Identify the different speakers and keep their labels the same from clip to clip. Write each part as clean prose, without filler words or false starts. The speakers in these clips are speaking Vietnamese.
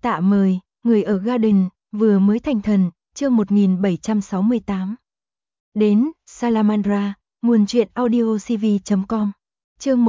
Speaker 1: Tạ mời, người ở Garden, vừa mới thành thần, chương 1768. Đến, Salamandra, nguồn truyện audiocv.com. Chương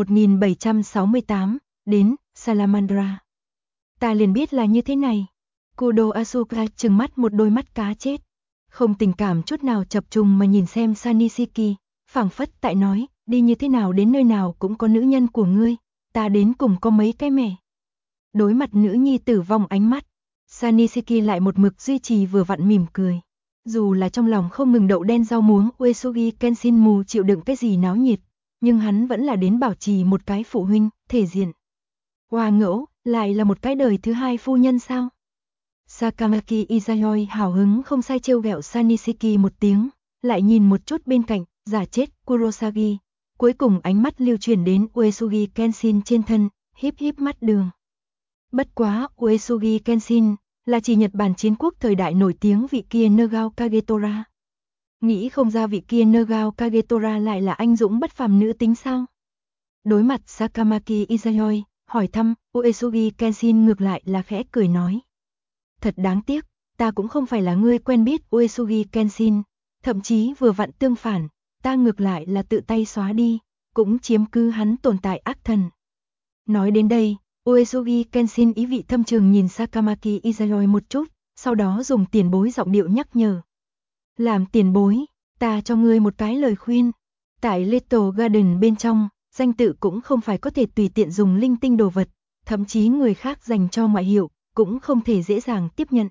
Speaker 1: 1768, đến, Salamandra. Ta liền biết là như thế này. Kudo Asuka trừng mắt một đôi mắt cá chết. Không tình cảm chút nào chập trùng mà nhìn xem Sanisiki, phảng phất tại nói, đi như thế nào đến nơi nào cũng có nữ nhân của ngươi, ta đến cùng có mấy cái mẻ. Đối mặt nữ nhi tử vong ánh mắt, Sanisiki lại một mực duy trì vừa vặn mỉm cười. Dù là trong lòng không ngừng đậu đen rau muống Uesugi Kenshin chịu đựng cái gì náo nhiệt, nhưng hắn vẫn là đến bảo trì một cái phụ huynh, thể diện. Hoa ngẫu, lại là một cái đời thứ hai phu nhân sao? Sakamaki Izayoi hào hứng không sai trêu ghẹo Sanisiki một tiếng, lại nhìn một chút bên cạnh, giả chết Kurosagi, cuối cùng ánh mắt lưu chuyển đến Uesugi Kenshin trên thân, híp híp mắt đường. Bất quá, Uesugi Kenshin là chỉ Nhật Bản chiến quốc thời đại nổi tiếng vị kia Nagao Kagetora. Nghĩ không ra vị kia Nagao Kagetora lại là anh dũng bất phàm nữ tính sao? Đối mặt Sakamaki Izayoi, hỏi thăm, Uesugi Kenshin ngược lại là khẽ cười nói. Thật đáng tiếc, ta cũng không phải là người quen biết Uesugi Kenshin, thậm chí vừa vặn tương phản, ta ngược lại là tự tay xóa đi, cũng chiếm cứ hắn tồn tại ác thần. Nói đến đây, Uesugi Kenshin ý vị thâm trường nhìn Sakamaki Izayoi một chút, sau đó dùng tiền bối giọng điệu nhắc nhở. Làm tiền bối, ta cho ngươi một cái lời khuyên. Tại Little Garden bên trong, danh tự cũng không phải có thể tùy tiện dùng linh tinh đồ vật, thậm chí người khác dành cho ngoại hiệu, cũng không thể dễ dàng tiếp nhận.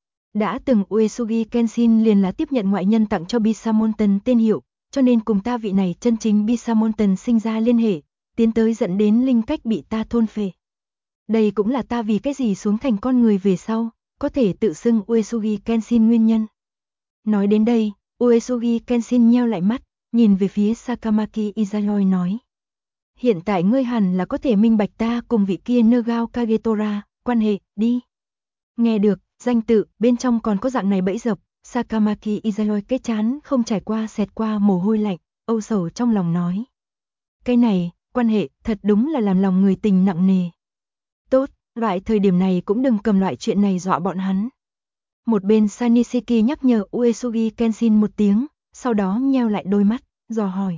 Speaker 1: Đã từng Uesugi Kenshin liền là tiếp nhận ngoại nhân tặng cho Bisamonten tên hiệu, cho nên cùng ta vị này chân chính Bisamonten sinh ra liên hệ, tiến tới dẫn đến linh cách bị ta thôn phệ. Đây cũng là ta vì cái gì xuống thành con người về sau, có thể tự xưng Uesugi Kenshin nguyên nhân. Nói đến đây, Uesugi Kenshin nheo lại mắt, nhìn về phía Sakamaki Izayoi nói. Hiện tại ngươi hẳn là có thể minh bạch ta cùng vị kia Nagao Kagetora, quan hệ, đi. Nghe được, danh tự, bên trong còn có dạng này bẫy dập, Sakamaki Izayoi cái chán không trải qua xẹt qua mồ hôi lạnh, âu sầu trong lòng nói. Cái này, quan hệ, thật đúng là làm lòng người tình nặng nề. Tốt, loại thời điểm này cũng đừng cầm loại chuyện này dọa bọn hắn. Một bên Sanisiki nhắc nhở Uesugi Kenshin một tiếng, sau đó nheo lại đôi mắt, dò hỏi.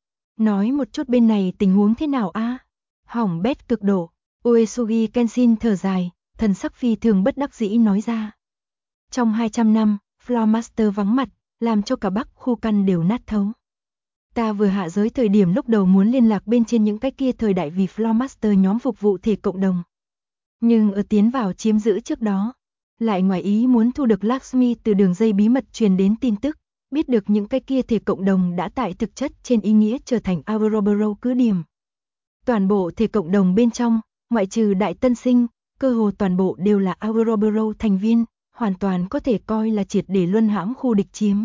Speaker 1: Nói một chút bên này tình huống thế nào a? Hỏng bét cực độ, Uesugi Kenshin thở dài, thần sắc phi thường bất đắc dĩ nói ra. Trong 200 năm, Floor Master vắng mặt, làm cho cả Bắc khu căn đều nát thấu. Ta vừa hạ giới thời điểm lúc đầu muốn liên lạc bên trên những cái kia thời đại vì Floor Master nhóm phục vụ thể cộng đồng. Nhưng ở tiến vào chiếm giữ trước đó, lại ngoài ý muốn thu được Lakshmi từ đường dây bí mật truyền đến tin tức, biết được những cái kia thể cộng đồng đã tại thực chất trên ý nghĩa trở thành Auroboro cứ điểm. Toàn bộ thể cộng đồng bên trong, ngoại trừ Đại Tân Sinh, cơ hồ toàn bộ đều là Auroboro thành viên, hoàn toàn có thể coi là triệt để luân hãm khu địch chiếm.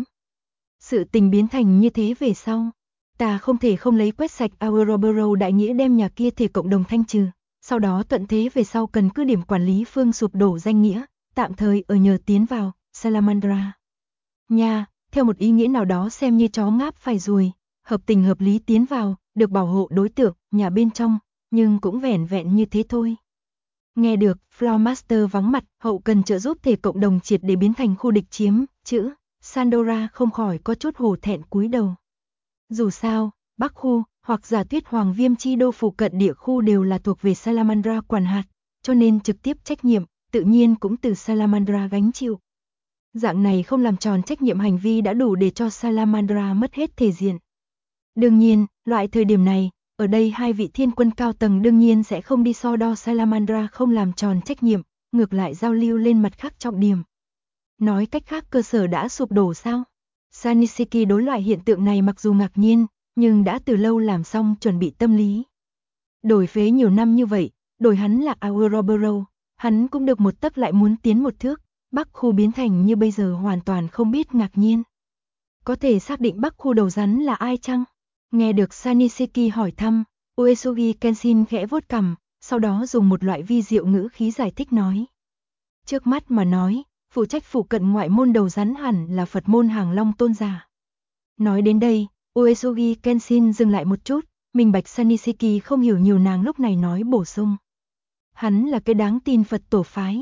Speaker 1: Sự tình biến thành như thế về sau, ta không thể không lấy quét sạch Auroboro đại nghĩa đem nhà kia thể cộng đồng thanh trừ, sau đó tận thế về sau cần cứ điểm quản lý phương sụp đổ danh nghĩa, tạm thời ở nhờ tiến vào Salamandra. Nha, theo một ý nghĩa nào đó xem như chó ngáp phải ruồi, hợp tình hợp lý tiến vào, được bảo hộ đối tượng, nhà bên trong, nhưng cũng vẻn vẹn như thế thôi. Nghe được, Floor Master vắng mặt, hậu cần trợ giúp thể cộng đồng triệt để biến thành khu địch chiếm, chữ, Sandora không khỏi có chút hổ thẹn cúi đầu. Dù sao, Bắc khu, hoặc giả thuyết Hoàng Viêm chi đô phụ cận địa khu đều là thuộc về Salamandra quản hạt, cho nên trực tiếp trách nhiệm, tự nhiên cũng từ Salamandra gánh chịu. Dạng này không làm tròn trách nhiệm hành vi đã đủ để cho Salamandra mất hết thể diện. Đương nhiên, loại thời điểm này, ở đây hai vị thiên quân cao tầng đương nhiên sẽ không đi so đo Salamandra không làm tròn trách nhiệm, ngược lại giao lưu lên mặt khác trọng điểm. Nói cách khác cơ sở đã sụp đổ sao? Sanisiki đối loại hiện tượng này mặc dù ngạc nhiên, nhưng đã từ lâu làm xong chuẩn bị tâm lý. Đổi phế nhiều năm như vậy, đổi hắn là Auroboro, hắn cũng được một tấc lại muốn tiến một thước, Bắc khu biến thành như bây giờ hoàn toàn không biết ngạc nhiên. Có thể xác định Bắc khu đầu rắn là ai chăng? Nghe được Sanisiki hỏi thăm, Uesugi Kenshin khẽ vuốt cằm, sau đó dùng một loại vi diệu ngữ khí giải thích nói. Trước mắt mà nói, phụ trách phụ cận ngoại môn đầu rắn hẳn là Phật môn Hàng Long tôn giả. Nói đến đây, Uesugi Kenshin dừng lại một chút, minh bạch Sanisiki không hiểu nhiều nàng lúc này nói bổ sung. Hắn là cái đáng tin Phật tổ phái.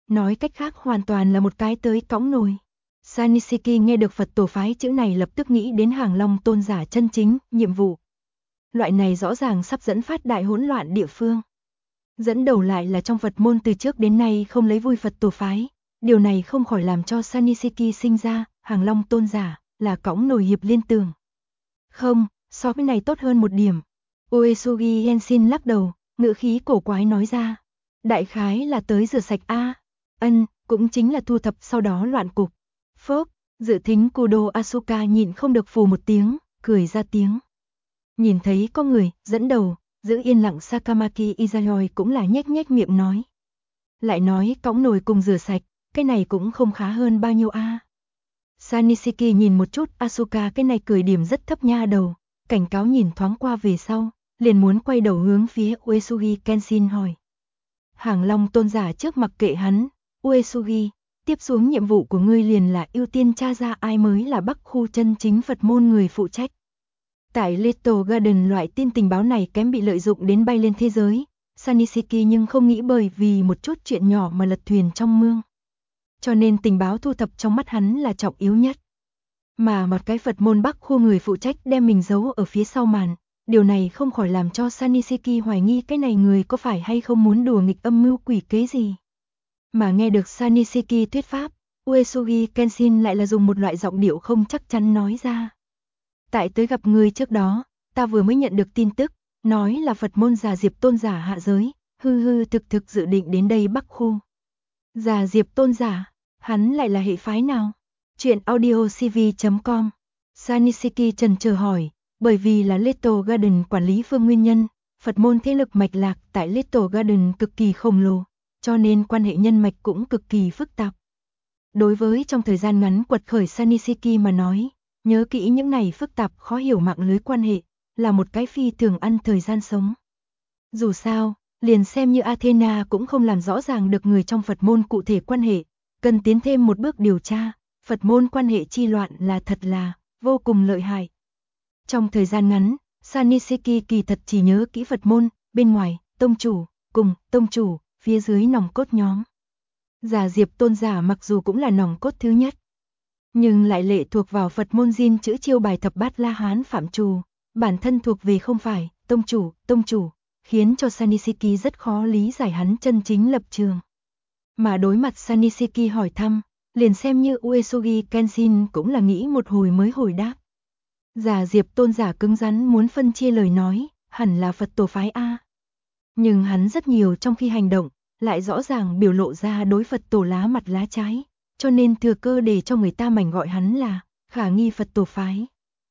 Speaker 1: Nói cách khác hoàn toàn là một cái tới cõng nồi. Sanisiki nghe được Phật tổ phái chữ này lập tức nghĩ đến Hàng Long tôn giả chân chính, nhiệm vụ. Loại này rõ ràng sắp dẫn phát đại hỗn loạn địa phương. Dẫn đầu lại là trong Phật môn từ trước đến nay không lấy vui Phật tổ phái. Điều này không khỏi làm cho Sanisiki sinh ra, Hàng Long tôn giả, là cõng nồi hiệp liên tường. Không, so với này tốt hơn một điểm. Uesugi Genshin lắc đầu, ngữ khí cổ quái nói ra. Đại khái là tới rửa sạch a. Cũng chính là thu thập sau đó loạn cục. Phốc, dự thính Kudo Asuka nhịn không được phù một tiếng, cười ra tiếng. Nhìn thấy có người, dẫn đầu, giữ yên lặng Sakamaki Izayoi cũng là nhếch nhếch miệng nói. Lại nói cõng nồi cùng rửa sạch, cái này cũng không khá hơn bao nhiêu a. Sanisiki nhìn một chút Asuka cái này cười điểm rất thấp nha đầu, cảnh cáo nhìn thoáng qua về sau, liền muốn quay đầu hướng phía Uesugi Kenshin hỏi. Hàng Long tôn giả trước mặc kệ hắn, Uesugi, tiếp xuống nhiệm vụ của ngươi liền là ưu tiên tra ra ai mới là Bắc khu chân chính Phật môn người phụ trách. Tại Little Garden loại tin tình báo này kém bị lợi dụng đến bay lên thế giới, Sanisiki nhưng không nghĩ bởi vì một chút chuyện nhỏ mà lật thuyền trong mương. Cho nên tình báo thu thập trong mắt hắn là trọng yếu nhất. Mà một cái Phật môn Bắc khu người phụ trách đem mình giấu ở phía sau màn, điều này không khỏi làm cho Sanisiki hoài nghi cái này người có phải hay không muốn đùa nghịch âm mưu quỷ kế gì. Mà nghe được Sanisiki thuyết pháp, Uesugi Kenshin lại là dùng một loại giọng điệu không chắc chắn nói ra. Tại tới gặp người trước đó, ta vừa mới nhận được tin tức, nói là Phật môn Già Diệp tôn giả hạ giới, thực dự định đến đây Bắc khu. Già Diệp tôn giả, hắn lại là hệ phái nào? Chuyện audiocv.com. Sanisiki trần chờ hỏi, bởi vì là Little Garden quản lý phương nguyên nhân, Phật môn thế lực mạch lạc tại Little Garden cực kỳ khổng lồ, cho nên quan hệ nhân mạch cũng cực kỳ phức tạp. Đối với trong thời gian ngắn quật khởi Sanisiki mà nói, nhớ kỹ những này phức tạp khó hiểu mạng lưới quan hệ, là một cái phi thường ăn thời gian sống. Dù sao, liền xem như Athena cũng không làm rõ ràng được người trong Phật môn cụ thể quan hệ, cần tiến thêm một bước điều tra, Phật môn quan hệ chi loạn là thật là vô cùng lợi hại. Trong thời gian ngắn, Sanisiki kỳ thật chỉ nhớ kỹ Phật môn, bên ngoài, tông chủ, cùng tông chủ, phía dưới nòng cốt nhóm. Già Diệp tôn giả mặc dù cũng là nòng cốt thứ nhất, nhưng lại lệ thuộc vào Phật môn Jin chữ chiêu bài thập bát La Hán phạm trù, bản thân thuộc về không phải tông chủ, khiến cho Sanisiki rất khó lý giải hắn chân chính lập trường. Mà đối mặt Sanisiki hỏi thăm, liền xem như Uesugi Kenshin cũng là nghĩ một hồi mới hồi đáp. Già Diệp tôn giả cứng rắn muốn phân chia lời nói, hẳn là Phật tổ phái A. Nhưng hắn rất nhiều trong khi hành động, lại rõ ràng biểu lộ ra đối Phật tổ lá mặt lá trái, cho nên thừa cơ để cho người ta mảnh gọi hắn là khả nghi Phật tổ phái.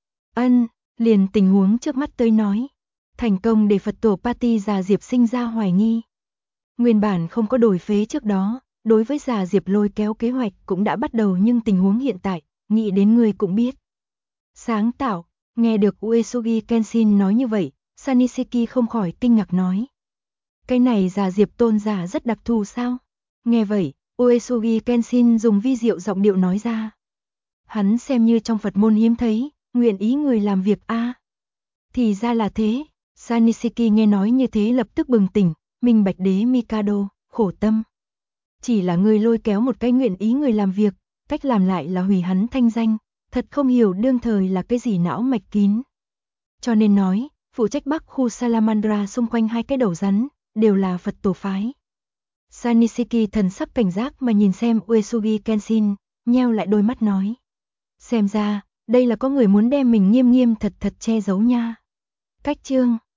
Speaker 1: Liền tình huống trước mắt tới nói, thành công để Phật tổ Pati Già Diệp sinh ra hoài nghi. Nguyên bản không có đổi phế trước đó, đối với Già Diệp lôi kéo kế hoạch cũng đã bắt đầu nhưng tình huống hiện tại, nghĩ đến người cũng biết. Sáng tạo, nghe được Uesugi Kenshin nói như vậy, Sanisiki không khỏi kinh ngạc nói. Cái này Già Diệp tôn giả rất đặc thù sao? Nghe vậy, Uesugi Kenshin dùng vi diệu giọng điệu nói ra. Hắn xem như trong Phật môn hiếm thấy, nguyện ý người làm việc a. Thì ra là thế, Sanisiki nghe nói như thế lập tức bừng tỉnh, minh bạch đế Mikado, khổ tâm. Chỉ là người lôi kéo một cái nguyện ý người làm việc, cách làm lại là hủy hắn thanh danh, thật không hiểu đương thời là cái gì não mạch kín. Cho nên nói, phụ trách Bắc khu Salamandra xung quanh hai cái đầu rắn, đều là Phật tổ phái. Sanisiki thần sắc cảnh giác mà nhìn xem Uesugi Kenshin, nheo lại đôi mắt nói. Xem ra, đây là có người muốn đem mình nghiêm nghiêm thật thật che giấu nha. Cách chương